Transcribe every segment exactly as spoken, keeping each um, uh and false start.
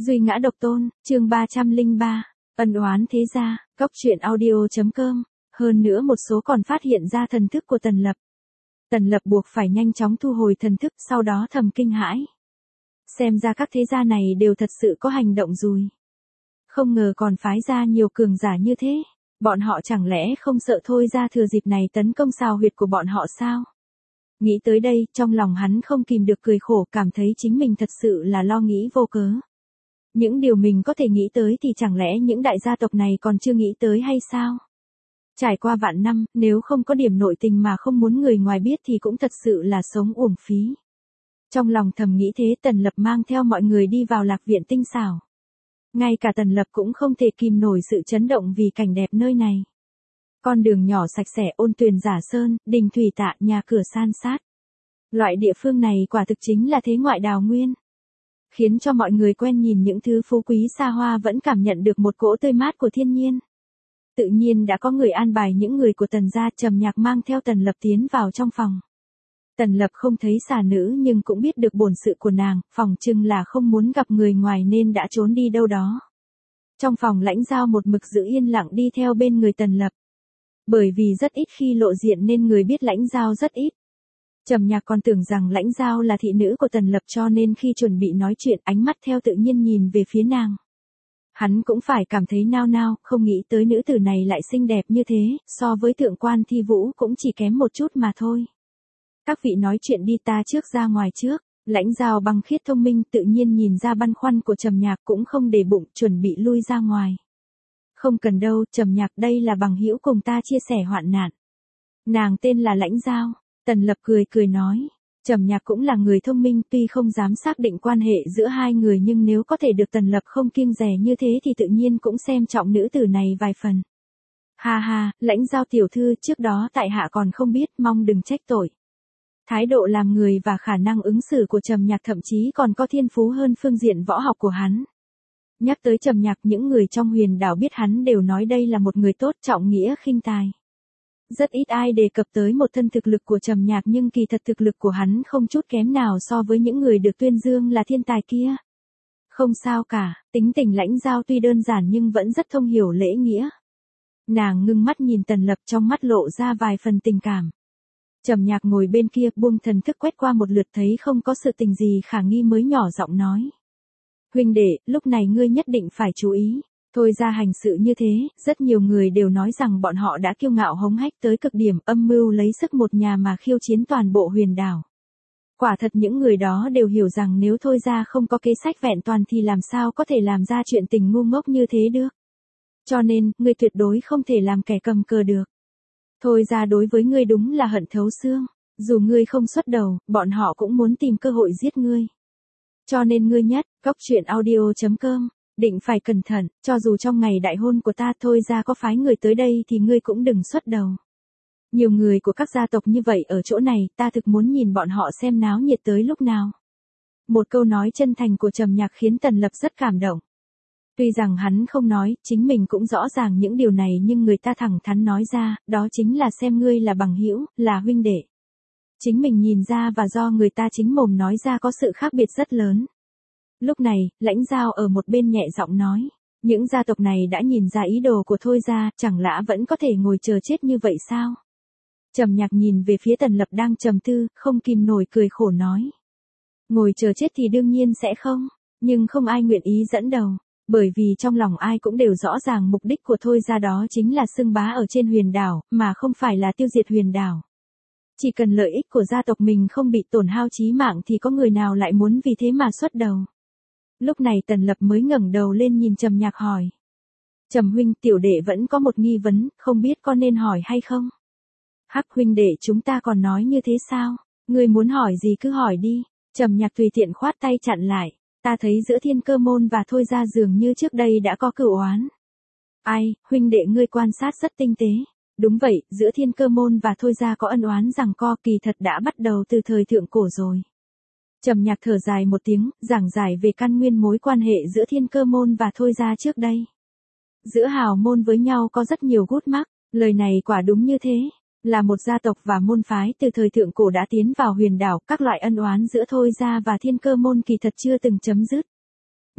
Duy ngã độc tôn, chương ba trăm lẻ ba, ân oán thế gia, góc truyện audio.com, hơn nữa một số còn phát hiện ra thần thức của Tần Lập. Tần Lập buộc phải nhanh chóng thu hồi thần thức, sau đó thầm kinh hãi. Xem ra các thế gia này đều thật sự có hành động rồi. Không ngờ còn phái ra nhiều cường giả như thế, bọn họ chẳng lẽ không sợ thôi ra thừa dịp này tấn công xào huyệt của bọn họ sao? Nghĩ tới đây, trong lòng hắn không kìm được cười khổ, cảm thấy chính mình thật sự là lo nghĩ vô cớ. Những điều mình có thể nghĩ tới thì chẳng lẽ những đại gia tộc này còn chưa nghĩ tới hay sao? Trải qua vạn năm, nếu không có điểm nội tình mà không muốn người ngoài biết thì cũng thật sự là sống uổng phí. Trong lòng thầm nghĩ thế, Tần Lập mang theo mọi người đi vào lạc viện tinh xảo. Ngay cả Tần Lập cũng không thể kìm nổi sự chấn động vì cảnh đẹp nơi này. Con đường nhỏ sạch sẽ, ôn tuyền giả sơn, đình thủy tạ, nhà cửa san sát. Loại địa phương này quả thực chính là thế ngoại đào nguyên. Khiến cho mọi người quen nhìn những thứ phú quý xa hoa vẫn cảm nhận được một cỗ tươi mát của thiên nhiên. Tự nhiên đã có người an bài những người của Tần gia. Trầm Nhạc mang theo Tần Lập tiến vào trong phòng. Tần Lập không thấy xà nữ nhưng cũng biết được bổn sự của nàng, phòng chừng là không muốn gặp người ngoài nên đã trốn đi đâu đó. Trong phòng Lãnh Giao một mực giữ yên lặng đi theo bên người Tần Lập. Bởi vì rất ít khi lộ diện nên người biết Lãnh Giao rất ít. Trầm Nhạc còn tưởng rằng Lãnh Giao là thị nữ của Tần Lập, cho nên khi chuẩn bị nói chuyện ánh mắt theo tự nhiên nhìn về phía nàng. Hắn cũng phải cảm thấy nao nao, không nghĩ tới nữ tử này lại xinh đẹp như thế, so với thượng quan Thi Vũ cũng chỉ kém một chút mà thôi. Các vị nói chuyện đi, ta trước ra ngoài trước. Lãnh Giao bằng khiết thông minh tự nhiên nhìn ra băn khoăn của Trầm Nhạc cũng không để bụng, chuẩn bị lui ra ngoài. Không cần đâu, Trầm Nhạc, đây là bằng hữu cùng ta chia sẻ hoạn nạn. Nàng tên là Lãnh Giao. Tần Lập cười cười nói. Trầm Nhạc cũng là người thông minh, tuy không dám xác định quan hệ giữa hai người nhưng nếu có thể được Tần Lập không kiêng dè như thế thì tự nhiên cũng xem trọng nữ tử này vài phần. Ha ha, Lãnh Giao tiểu thư, trước đó tại hạ còn không biết, mong đừng trách tội. Thái độ làm người và khả năng ứng xử của Trầm Nhạc thậm chí còn có thiên phú hơn phương diện võ học của hắn. Nhắc tới Trầm Nhạc, những người trong huyền đảo biết hắn đều nói đây là một người tốt, trọng nghĩa khinh tài. Rất ít ai đề cập tới một thân thực lực của Trầm Nhạc, nhưng kỳ thật thực lực của hắn không chút kém nào so với những người được tuyên dương là thiên tài kia. Không sao cả, tính tình Lãnh Giao tuy đơn giản nhưng vẫn rất thông hiểu lễ nghĩa. Nàng ngưng mắt nhìn Tần Lập, trong mắt lộ ra vài phần tình cảm. Trầm Nhạc ngồi bên kia buông thần thức quét qua một lượt, thấy không có sự tình gì khả nghi mới nhỏ giọng nói. Huynh đệ, lúc này ngươi nhất định phải chú ý. Thôi ra hành sự như thế, rất nhiều người đều nói rằng bọn họ đã kiêu ngạo hống hách tới cực điểm, âm mưu lấy sức một nhà mà khiêu chiến toàn bộ huyền đảo. Quả thật những người đó đều hiểu rằng nếu Thôi ra không có kế sách vẹn toàn thì làm sao có thể làm ra chuyện tình ngu ngốc như thế được. Cho nên, ngươi tuyệt đối không thể làm kẻ cầm cờ được. Thôi ra đối với ngươi đúng là hận thấu xương, dù ngươi không xuất đầu, bọn họ cũng muốn tìm cơ hội giết ngươi. Cho nên ngươi nhất, góc truyện audio.com, định phải cẩn thận, cho dù trong ngày đại hôn của ta Thôi ra có phái người tới đây thì ngươi cũng đừng xuất đầu. Nhiều người của các gia tộc như vậy ở chỗ này, ta thực muốn nhìn bọn họ xem náo nhiệt tới lúc nào. Một câu nói chân thành của Trầm Nhạc khiến Tần Lập rất cảm động. Tuy rằng hắn không nói, chính mình cũng rõ ràng những điều này nhưng người ta thẳng thắn nói ra, đó chính là xem ngươi là bằng hữu, là huynh đệ. Chính mình nhìn ra và do người ta chính mồm nói ra có sự khác biệt rất lớn. Lúc này, Lãnh Giao ở một bên nhẹ giọng nói, những gia tộc này đã nhìn ra ý đồ của Thôi ra, chẳng lẽ vẫn có thể ngồi chờ chết như vậy sao? Trầm Nhạc nhìn về phía Tần Lập đang trầm tư, không kìm nổi cười khổ nói. Ngồi chờ chết thì đương nhiên sẽ không, nhưng không ai nguyện ý dẫn đầu. Bởi vì trong lòng ai cũng đều rõ ràng mục đích của Thôi ra đó chính là xưng bá ở trên huyền đảo, mà không phải là tiêu diệt huyền đảo. Chỉ cần lợi ích của gia tộc mình không bị tổn hao chí mạng thì có người nào lại muốn vì thế mà xuất đầu. Lúc này Tần Lập mới ngẩng đầu lên nhìn Trầm Nhạc hỏi. Trầm huynh, tiểu đệ vẫn có một nghi vấn, không biết có nên hỏi hay không? Hắc huynh đệ, chúng ta còn nói như thế sao? Ngươi muốn hỏi gì cứ hỏi đi. Trầm Nhạc tùy tiện khoát tay chặn lại. Ta thấy giữa Thiên Cơ môn và Thôi ra dường như trước đây đã có cửu oán. Ai, huynh đệ ngươi quan sát rất tinh tế. Đúng vậy, giữa Thiên Cơ môn và Thôi ra có ân oán giằng co, kỳ thật đã bắt đầu từ thời thượng cổ rồi. Trầm Nhạc thở dài một tiếng, giảng giải về căn nguyên mối quan hệ giữa Thiên Cơ môn và Thôi ra trước đây. Giữa hào môn với nhau có rất nhiều gút mắc, lời này quả đúng như thế. Là một gia tộc và môn phái từ thời thượng cổ đã tiến vào huyền đảo, các loại ân oán giữa Thôi ra và Thiên Cơ môn kỳ thật chưa từng chấm dứt.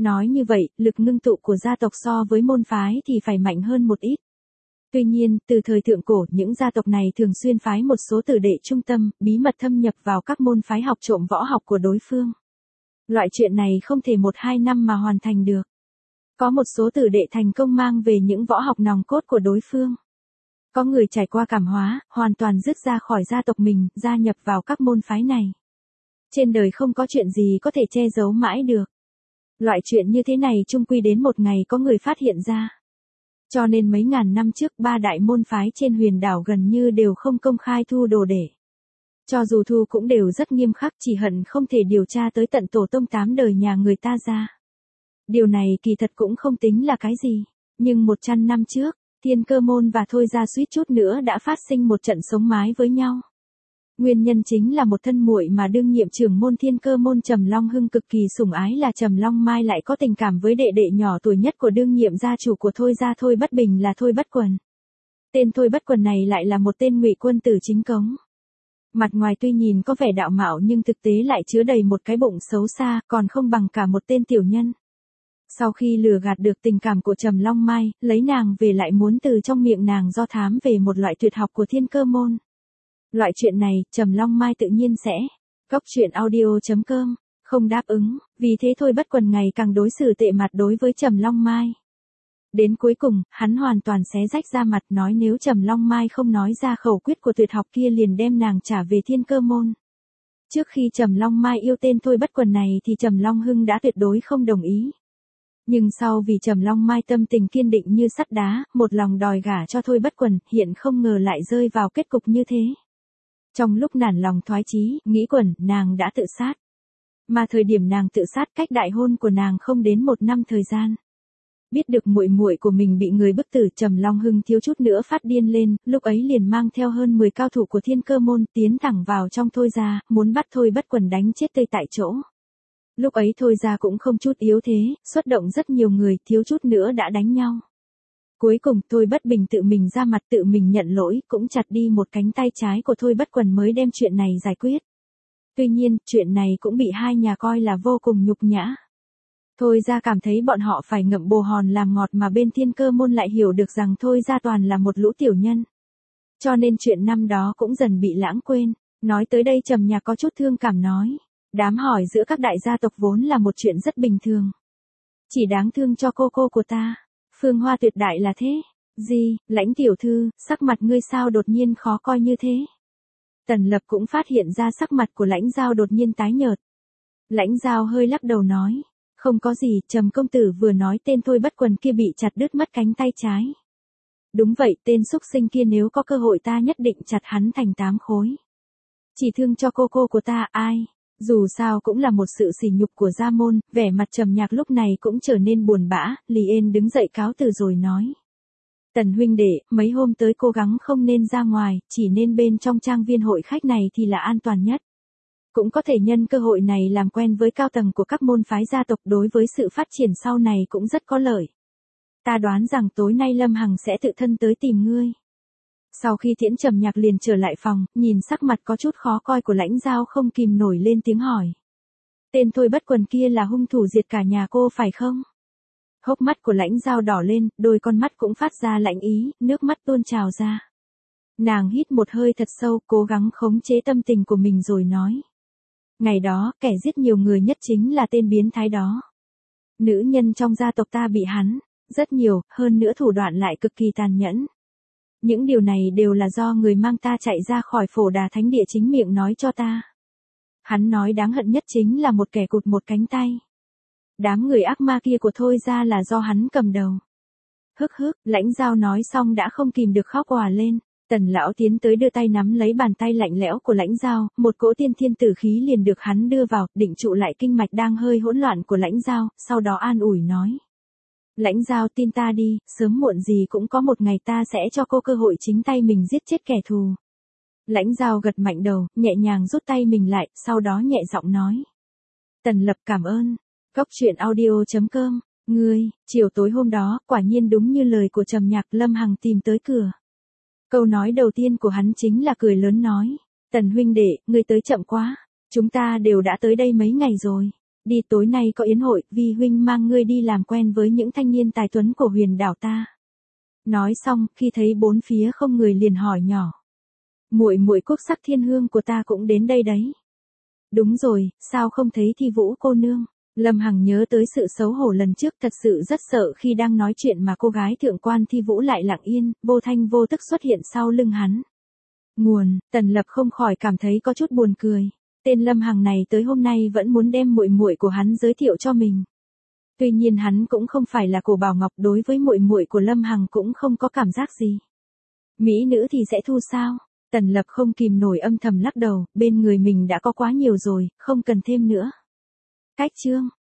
Nói như vậy, lực ngưng tụ của gia tộc so với môn phái thì phải mạnh hơn một ít. Tuy nhiên, từ thời thượng cổ, những gia tộc này thường xuyên phái một số tử đệ trung tâm, bí mật thâm nhập vào các môn phái học trộm võ học của đối phương. Loại chuyện này không thể một hai năm mà hoàn thành được. Có một số tử đệ thành công mang về những võ học nòng cốt của đối phương. Có người trải qua cảm hóa, hoàn toàn dứt ra khỏi gia tộc mình, gia nhập vào các môn phái này. Trên đời không có chuyện gì có thể che giấu mãi được. Loại chuyện như thế này chung quy đến một ngày có người phát hiện ra. Cho nên mấy ngàn năm trước ba đại môn phái trên huyền đảo gần như đều không công khai thu đồ để. Cho dù thu cũng đều rất nghiêm khắc, chỉ hận không thể điều tra tới tận tổ tông tám đời nhà người ta ra. Điều này kỳ thật cũng không tính là cái gì. Nhưng một trăm năm trước, Thiên Cơ Môn và Thôi Gia suýt chút nữa đã phát sinh một trận sống mái với nhau. Nguyên nhân chính là một thân muội mà đương nhiệm trưởng môn Thiên Cơ Môn Trầm Long Hưng cực kỳ sủng ái là Trầm Long Mai lại có tình cảm với đệ đệ nhỏ tuổi nhất của đương nhiệm gia chủ của Thôi Gia Thôi Bất Bình là Thôi Bất Quần. Tên Thôi Bất Quần này lại là một tên ngụy quân tử chính cống. Mặt ngoài tuy nhìn có vẻ đạo mạo nhưng thực tế lại chứa đầy một cái bụng xấu xa, còn không bằng cả một tên tiểu nhân. Sau khi lừa gạt được tình cảm của Trầm Long Mai, lấy nàng về lại muốn từ trong miệng nàng do thám về một loại tuyệt học của Thiên Cơ Môn. Loại chuyện này, Trầm Long Mai tự nhiên sẽ. Cốc truyện audio chấm com, không đáp ứng, vì thế Thôi Bất Quần ngày càng đối xử tệ mặt đối với Trầm Long Mai. Đến cuối cùng, hắn hoàn toàn xé rách ra mặt nói nếu Trầm Long Mai không nói ra khẩu quyết của tuyệt học kia liền đem nàng trả về Thiên Cơ Môn. Trước khi Trầm Long Mai yêu tên Thôi Bất Quần này thì Trầm Long Hưng đã tuyệt đối không đồng ý. Nhưng sau vì Trầm Long Mai tâm tình kiên định như sắt đá, một lòng đòi gả cho Thôi Bất Quần, hiện không ngờ lại rơi vào kết cục như thế. Trong lúc nản lòng thoái chí, nghĩ quẩn, nàng đã tự sát. Mà thời điểm nàng tự sát cách đại hôn của nàng không đến một năm thời gian. Biết được muội muội của mình bị người bức tử, Trầm Long Hưng thiếu chút nữa phát điên lên, lúc ấy liền mang theo hơn mười cao thủ của Thiên Cơ Môn tiến thẳng vào trong Thôi Gia, muốn bắt Thôi Bất Quần đánh chết tươi tại chỗ. Lúc ấy Thôi Gia cũng không chút yếu thế, xuất động rất nhiều người, thiếu chút nữa đã đánh nhau. Cuối cùng Thôi Bất Bình tự mình ra mặt tự mình nhận lỗi, cũng chặt đi một cánh tay trái của Thôi Bất Quần mới đem chuyện này giải quyết. Tuy nhiên, chuyện này cũng bị hai nhà coi là vô cùng nhục nhã. Thôi Gia cảm thấy bọn họ phải ngậm bồ hòn làm ngọt mà bên Thiên Cơ Môn lại hiểu được rằng Thôi Gia toàn là một lũ tiểu nhân. Cho nên chuyện năm đó cũng dần bị lãng quên. Nói tới đây Trầm Nhạc có chút thương cảm nói. Đám hỏi giữa các đại gia tộc vốn là một chuyện rất bình thường. Chỉ đáng thương cho cô cô của ta. Phương Hoa tuyệt đại là thế. Gì, Lãnh tiểu thư, sắc mặt ngươi sao đột nhiên khó coi như thế? Tần Lập cũng phát hiện ra sắc mặt của Lãnh Giao đột nhiên tái nhợt. Lãnh Giao hơi lắc đầu nói. Không có gì, Trầm công tử vừa nói tên Thôi Bất Quần kia bị chặt đứt mất cánh tay trái. Đúng vậy, tên xúc sinh kia nếu có cơ hội ta nhất định chặt hắn thành tám khối. Chỉ thương cho cô cô của ta, ai? Dù sao cũng là một sự sỉ nhục của gia môn, vẻ mặt Trầm Nhạc lúc này cũng trở nên buồn bã, Lý Yên đứng dậy cáo từ rồi nói. Tần huynh đệ, mấy hôm tới cố gắng không nên ra ngoài, chỉ nên bên trong trang viên hội khách này thì là an toàn nhất. Cũng có thể nhân cơ hội này làm quen với cao tầng của các môn phái gia tộc đối với sự phát triển sau này cũng rất có lợi. Ta đoán rằng tối nay Lâm Hằng sẽ tự thân tới tìm ngươi. Sau khi Tiễn Trầm Nhạc liền trở lại phòng, nhìn sắc mặt có chút khó coi của Lãnh Giao không kìm nổi lên tiếng hỏi. Tên Thôi Bất Quần kia là hung thủ diệt cả nhà cô phải không? Hốc mắt của Lãnh Giao đỏ lên, đôi con mắt cũng phát ra lạnh ý, nước mắt tuôn trào ra. Nàng hít một hơi thật sâu, cố gắng khống chế tâm tình của mình rồi nói. Ngày đó, kẻ giết nhiều người nhất chính là tên biến thái đó. Nữ nhân trong gia tộc ta bị hắn, rất nhiều, hơn nữa thủ đoạn lại cực kỳ tàn nhẫn. Những điều này đều là do người mang ta chạy ra khỏi Phổ Đà Thánh Địa chính miệng nói cho ta. Hắn nói đáng hận nhất chính là một kẻ cụt một cánh tay. Đám người ác ma kia của Thôi Gia là do hắn cầm đầu. Hức hức, Lãnh Giao nói xong đã không kìm được khóc òa lên. Tần lão tiến tới đưa tay nắm lấy bàn tay lạnh lẽo của Lãnh Giao, một cỗ tiên thiên tử khí liền được hắn đưa vào, định trụ lại kinh mạch đang hơi hỗn loạn của Lãnh Giao, sau đó an ủi nói. Lãnh Giao tin ta đi, sớm muộn gì cũng có một ngày ta sẽ cho cô cơ hội chính tay mình giết chết kẻ thù. Lãnh Giao gật mạnh đầu, nhẹ nhàng rút tay mình lại, sau đó nhẹ giọng nói. Tần Lập cảm ơn. Cốc truyện audio chấm com, ngươi, chiều tối hôm đó, quả nhiên đúng như lời của Trầm Nhạc, Lâm Hằng tìm tới cửa. Câu nói đầu tiên của hắn chính là cười lớn nói. Tần huynh đệ, ngươi tới chậm quá. Chúng ta đều đã tới đây mấy ngày rồi. đi tối nay có yến hội, Vi huynh mang ngươi đi làm quen với những thanh niên tài tuấn của huyền đảo ta. Nói xong, khi thấy bốn phía không người liền hỏi nhỏ. Muội muội Quốc sắc thiên hương của ta cũng đến đây đấy. Đúng rồi, sao không thấy Thi Vũ cô nương? Lâm Hằng nhớ tới sự xấu hổ lần trước, thật sự rất sợ khi đang nói chuyện mà cô gái thượng quan Thi Vũ lại lặng yên, vô thanh vô tức xuất hiện sau lưng hắn. Nguồn, Tần Lập không khỏi cảm thấy có chút buồn cười. Tên Lâm Hằng này tới hôm nay vẫn muốn đem muội muội của hắn giới thiệu cho mình. Tuy nhiên hắn cũng không phải là Cổ Bảo Ngọc, đối với muội muội của Lâm Hằng cũng không có cảm giác gì. Mỹ nữ thì sẽ thu sao? Tần Lập không kìm nổi âm thầm lắc đầu, bên người mình đã có quá nhiều rồi, không cần thêm nữa. Cách chương